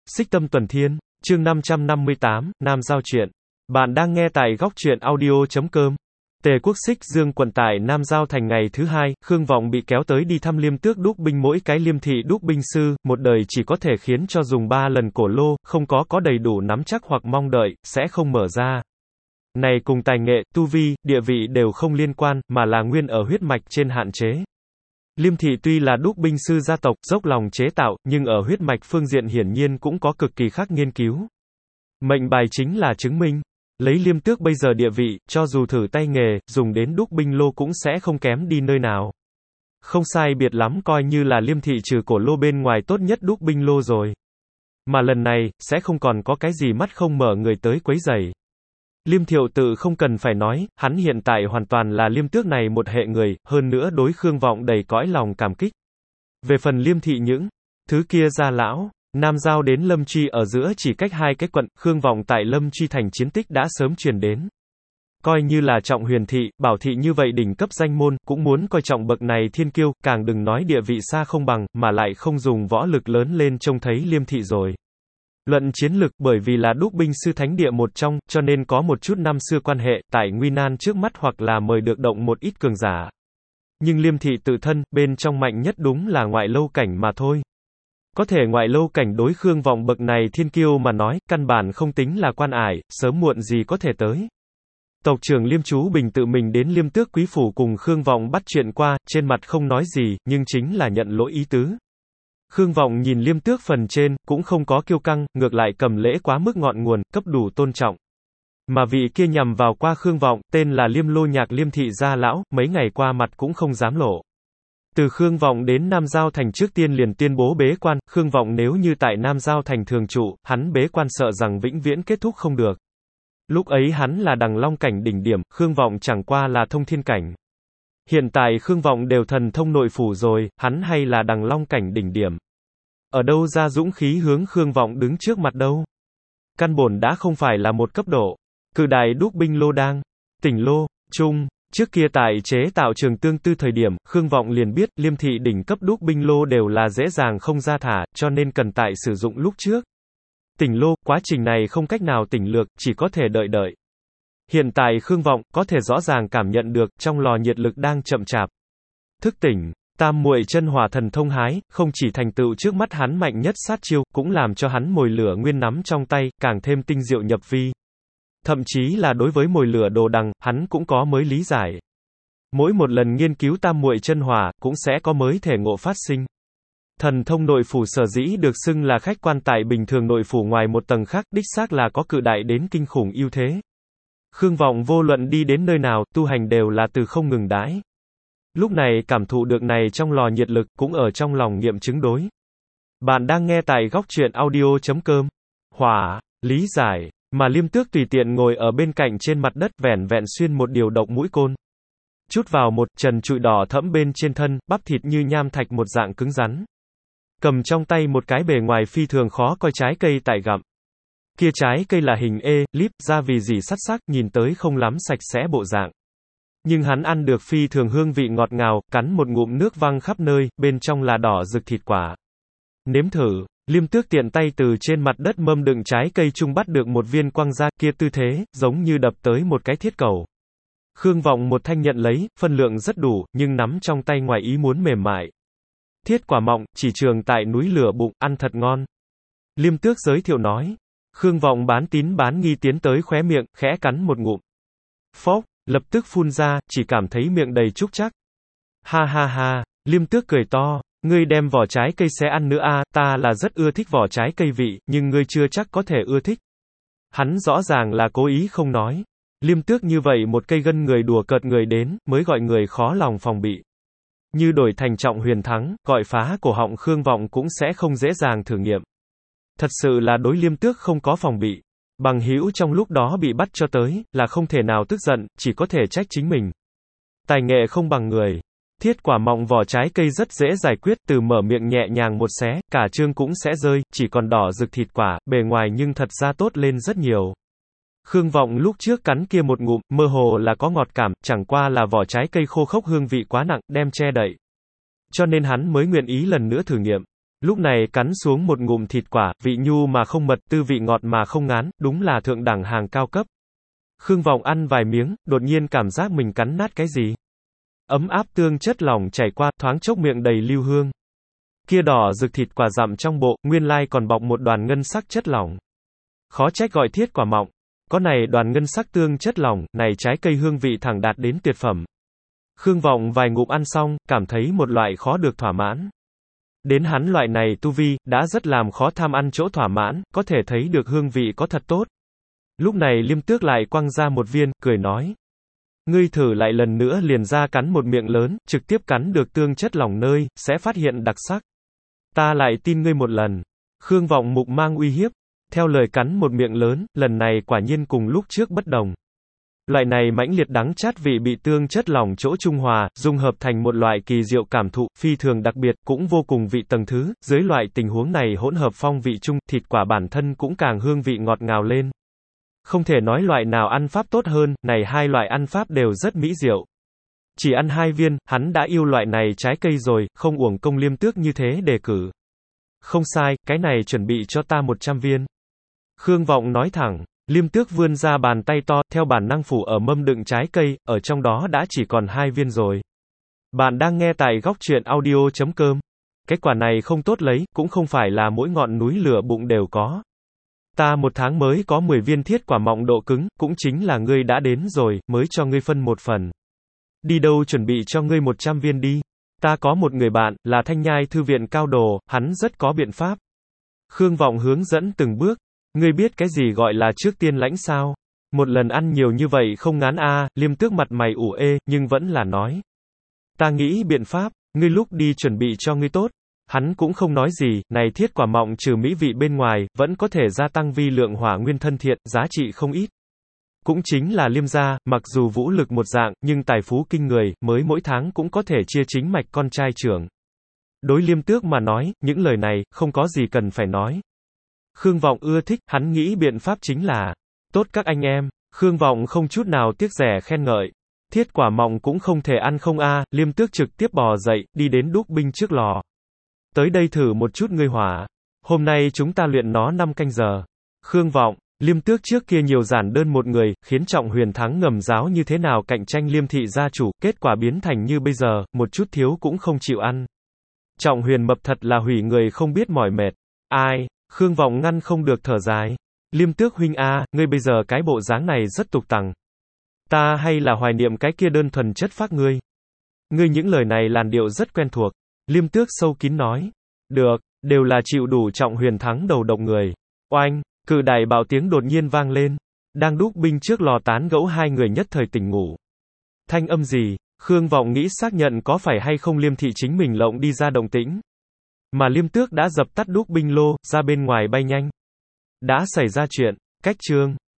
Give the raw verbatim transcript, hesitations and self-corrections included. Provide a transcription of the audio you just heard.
Xích Tâm Tuần Thiên, chương năm trăm năm mươi tám, Nam Giao Truyện. Bạn đang nghe tại góc truyện audio chấm com. Tề Quốc Xích Dương quận tại Nam Giao Thành ngày thứ hai, Khương Vọng bị kéo tới đi thăm Liêm Tước đúc binh. Mỗi cái Liêm thị đúc binh sư, một đời chỉ có thể khiến cho dùng ba lần cổ lô, không có có đầy đủ nắm chắc hoặc mong đợi, sẽ không mở ra. Này cùng tài nghệ, tu vi, địa vị đều không liên quan, mà là nguyên ở huyết mạch trên hạn chế. Liêm thị tuy là đúc binh sư gia tộc, dốc lòng chế tạo, nhưng ở huyết mạch phương diện hiển nhiên cũng có cực kỳ khác nghiên cứu. Mệnh bài chính là chứng minh. Lấy Liêm Tước bây giờ địa vị, cho dù thử tay nghề, dùng đến đúc binh lô cũng sẽ không kém đi nơi nào. Không sai biệt lắm coi như là Liêm thị trừ cổ lô bên ngoài tốt nhất đúc binh lô rồi. Mà lần này, sẽ không còn có cái gì mắt không mở người tới quấy rầy. Liêm Thiệu tự không cần phải nói, hắn hiện tại hoàn toàn là Liêm Tước này một hệ người, hơn nữa đối Khương Vọng đầy cõi lòng cảm kích. Về phần Liêm thị những thứ kia gia lão, Nam Giao đến Lâm Truy ở giữa chỉ cách hai cái quận, Khương Vọng tại Lâm Truy thành chiến tích đã sớm truyền đến. Coi như là Trọng Huyền thị, Bảo thị như vậy đỉnh cấp danh môn, cũng muốn coi trọng bậc này thiên kiêu, càng đừng nói địa vị xa không bằng, mà lại không dùng võ lực lớn lên trông thấy Liêm thị rồi. Luận chiến lực, bởi vì là đúc binh sư thánh địa một trong, cho nên có một chút năm xưa quan hệ, tại nguy nan trước mắt hoặc là mời được động một ít cường giả. Nhưng Liêm thị tự thân, bên trong mạnh nhất đúng là ngoại lâu cảnh mà thôi. Có thể ngoại lâu cảnh đối Khương Vọng bậc này thiên kiêu mà nói, căn bản không tính là quan ải, sớm muộn gì có thể tới. Tộc trưởng Liêm Chú Bình tự mình đến Liêm Tước quý phủ cùng Khương Vọng bắt chuyện qua, trên mặt không nói gì, nhưng chính là nhận lỗi ý tứ. Khương Vọng nhìn Liêm Tước phần trên, cũng không có kiêu căng, ngược lại cầm lễ quá mức ngọn nguồn, cấp đủ tôn trọng. Mà vị kia nhằm vào qua Khương Vọng, tên là Liêm Lô Nhạc Liêm thị gia lão, mấy ngày qua mặt cũng không dám lộ. Từ Khương Vọng đến Nam Giao Thành trước tiên liền tuyên bố bế quan, Khương Vọng nếu như tại Nam Giao Thành thường trụ, hắn bế quan sợ rằng vĩnh viễn kết thúc không được. Lúc ấy hắn là đằng long cảnh đỉnh điểm, Khương Vọng chẳng qua là thông thiên cảnh. Hiện tại Khương Vọng đều thần thông nội phủ rồi, hắn hay là đằng long cảnh đỉnh điểm. Ở đâu ra dũng khí hướng Khương Vọng đứng trước mặt đâu? Căn bổn đã không phải là một cấp độ. Cự đại đúc binh lô đang, tỉnh lô, trung, trước kia tại chế tạo trường tương tư thời điểm, Khương Vọng liền biết, Liêm thị đỉnh cấp đúc binh lô đều là dễ dàng không ra thả, cho nên cần tại sử dụng lúc trước. Tỉnh lô, quá trình này không cách nào tỉnh lược, chỉ có thể đợi đợi. Hiện tại Khương Vọng, có thể rõ ràng cảm nhận được, trong lò nhiệt lực đang chậm chạp. Thức tỉnh, tam muội chân hỏa thần thông hái, không chỉ thành tựu trước mắt hắn mạnh nhất sát chiêu, cũng làm cho hắn mồi lửa nguyên nắm trong tay, càng thêm tinh diệu nhập vi. Thậm chí là đối với mồi lửa đồ đằng, hắn cũng có mới lý giải. Mỗi một lần nghiên cứu tam muội chân hỏa, cũng sẽ có mới thể ngộ phát sinh. Thần thông nội phủ sở dĩ được xưng là khách quan tại bình thường nội phủ ngoài một tầng khác, đích xác là có cự đại đến kinh khủng ưu thế. Khương Vọng vô luận đi đến nơi nào, tu hành đều là từ không ngừng đãi. Lúc này cảm thụ được này trong lò nhiệt lực, cũng ở trong lòng nghiệm chứng đối. Bạn đang nghe tại góc truyện audio chấm com. Hỏa, lý giải, mà Liêm Tước tùy tiện ngồi ở bên cạnh trên mặt đất, vẻn vẹn xuyên một điều độc mũi côn. Chút vào một trần trụi đỏ thẫm bên trên thân, bắp thịt như nham thạch một dạng cứng rắn. Cầm trong tay một cái bề ngoài phi thường khó coi trái cây tại gặm. Kia trái cây là hình ê, líp, ra vì gì sắt sắc, nhìn tới không lắm sạch sẽ bộ dạng. Nhưng hắn ăn được phi thường hương vị ngọt ngào, cắn một ngụm nước văng khắp nơi, bên trong là đỏ rực thịt quả. Nếm thử, Liêm Tước tiện tay từ trên mặt đất mâm đựng trái cây chung bắt được một viên quăng ra, kia tư thế, giống như đập tới một cái thiết cầu. Khương Vọng một thanh nhận lấy, phân lượng rất đủ, nhưng nắm trong tay ngoài ý muốn mềm mại. Thiết quả mọng, chỉ trường tại núi lửa bụng, ăn thật ngon. Liêm Tước giới thiệu nói. Khương Vọng bán tín bán nghi tiến tới khóe miệng, khẽ cắn một ngụm. Phốc, lập tức phun ra, chỉ cảm thấy miệng đầy trúc chắc. Ha ha ha, Liêm Tước cười to, ngươi đem vỏ trái cây xé ăn nữa a, à, ta là rất ưa thích vỏ trái cây vị, nhưng ngươi chưa chắc có thể ưa thích. Hắn rõ ràng là cố ý không nói. Liêm Tước như vậy một cây gân người đùa cợt người đến, mới gọi người khó lòng phòng bị. Như đổi thành Trọng Huyền thắng, gọi phá cổ họng Khương Vọng cũng sẽ không dễ dàng thử nghiệm. Thật sự là đối Liêm Tước không có phòng bị. Bằng hữu trong lúc đó bị bắt cho tới, là không thể nào tức giận, chỉ có thể trách chính mình. Tài nghệ không bằng người. Thiết quả mọng vỏ trái cây rất dễ giải quyết, từ mở miệng nhẹ nhàng một xé, cả chương cũng sẽ rơi, chỉ còn đỏ rực thịt quả, bề ngoài nhưng thật ra tốt lên rất nhiều. Khương Vọng lúc trước cắn kia một ngụm, mơ hồ là có ngọt cảm, chẳng qua là vỏ trái cây khô khốc hương vị quá nặng, đem che đậy. Cho nên hắn mới nguyện ý lần nữa thử nghiệm. Lúc này cắn xuống một ngụm thịt quả, vị nhu mà không mật, tư vị ngọt mà không ngán, đúng là thượng đẳng hàng cao cấp. Khương Vọng ăn vài miếng, đột nhiên cảm giác mình cắn nát cái gì. Ấm áp tương chất lỏng chảy qua, thoáng chốc miệng đầy lưu hương. Kia đỏ rực thịt quả dặm trong bộ, nguyên lai còn bọc một đoàn ngân sắc chất lỏng. Khó trách gọi thiết quả mọng. Có này đoàn ngân sắc tương chất lỏng, này trái cây hương vị thẳng đạt đến tuyệt phẩm. Khương Vọng vài ngụm ăn xong, cảm thấy một loại khó được thỏa mãn. Đến hắn loại này tu vi, đã rất làm khó tham ăn chỗ thỏa mãn, có thể thấy được hương vị có thật tốt. Lúc này Liêm Tước lại quăng ra một viên, cười nói. Ngươi thử lại lần nữa liền ra cắn một miệng lớn, trực tiếp cắn được tương chất lỏng nơi, sẽ phát hiện đặc sắc. Ta lại tin ngươi một lần. Khương Vọng mục mang uy hiếp. Theo lời cắn một miệng lớn, lần này quả nhiên cùng lúc trước bất đồng. Loại này mãnh liệt đắng chát vị bị tương chất lỏng chỗ trung hòa, dung hợp thành một loại kỳ diệu cảm thụ, phi thường đặc biệt, cũng vô cùng vị tầng thứ, dưới loại tình huống này hỗn hợp phong vị chung, thịt quả bản thân cũng càng hương vị ngọt ngào lên. Không thể nói loại nào ăn pháp tốt hơn, này hai loại ăn pháp đều rất mỹ diệu. Chỉ ăn hai viên, hắn đã yêu loại này trái cây rồi, không uổng công Liêm Tước như thế đề cử. Không sai, cái này chuẩn bị cho ta một trăm viên. Khương Vọng nói thẳng. Liêm Tước vươn ra bàn tay to, theo bản năng phủ ở mâm đựng trái cây, ở trong đó đã chỉ còn hai viên rồi. Bạn đang nghe tại góc truyện audio chấm com. Cái quả này không tốt lấy, cũng không phải là mỗi ngọn núi lửa bụng đều có. Ta một tháng mới có mười viên thiết quả mọng độ cứng, cũng chính là ngươi đã đến rồi, mới cho ngươi phân một phần. Đi đâu chuẩn bị cho ngươi một trăm viên đi. Ta có một người bạn, là Thanh Nhai Thư viện cao đồ, hắn rất có biện pháp. Khương Vọng hướng dẫn từng bước. Ngươi biết cái gì gọi là trước tiên lãnh sao? Một lần ăn nhiều như vậy không ngán a. À, Liêm Tước mặt mày ủ ê, nhưng vẫn là nói. Ta nghĩ biện pháp, ngươi lúc đi chuẩn bị cho ngươi tốt. Hắn cũng không nói gì, này thiết quả mọng trừ mỹ vị bên ngoài, vẫn có thể gia tăng vi lượng hỏa nguyên thân thiện, giá trị không ít. Cũng chính là Liêm gia, mặc dù vũ lực một dạng, nhưng tài phú kinh người, mới mỗi tháng cũng có thể chia chính mạch con trai trưởng. Đối Liêm Tước mà nói, những lời này, không có gì cần phải nói. Khương Vọng ưa thích, hắn nghĩ biện pháp chính là, tốt các anh em, Khương Vọng không chút nào tiếc rẻ khen ngợi. Thiết quả mọng cũng không thể ăn không a. À, Liêm Tước trực tiếp bò dậy, đi đến đúc binh trước lò. Tới đây thử một chút ngươi hỏa. Hôm nay chúng ta luyện nó năm canh giờ. Khương Vọng, Liêm Tước trước kia nhiều giản đơn một người, khiến Trọng Huyền thắng ngầm giáo như thế nào cạnh tranh Liêm thị gia chủ, kết quả biến thành như bây giờ, một chút thiếu cũng không chịu ăn. Trọng Huyền mập thật là hủy người không biết mỏi mệt. Ai? Khương Vọng ngăn không được thở dài. Liêm Tước huynh a, ngươi bây giờ cái bộ dáng này rất tục tằng. Ta hay là hoài niệm cái kia đơn thuần chất phác ngươi. Ngươi những lời này làn điệu rất quen thuộc. Liêm Tước sâu kín nói. Được, đều là chịu đủ Trọng Huyền thắng đầu độc người. Oanh, cự đài bạo tiếng đột nhiên vang lên. Đang đúc binh trước lò tán gẫu hai người nhất thời tỉnh ngủ. Thanh âm gì? Khương Vọng nghĩ xác nhận có phải hay không Liêm thị chính mình lộng đi ra động tĩnh. Mà Liêm Tước đã dập tắt đúc binh lô, ra bên ngoài bay nhanh. Đã xảy ra chuyện, cách chương.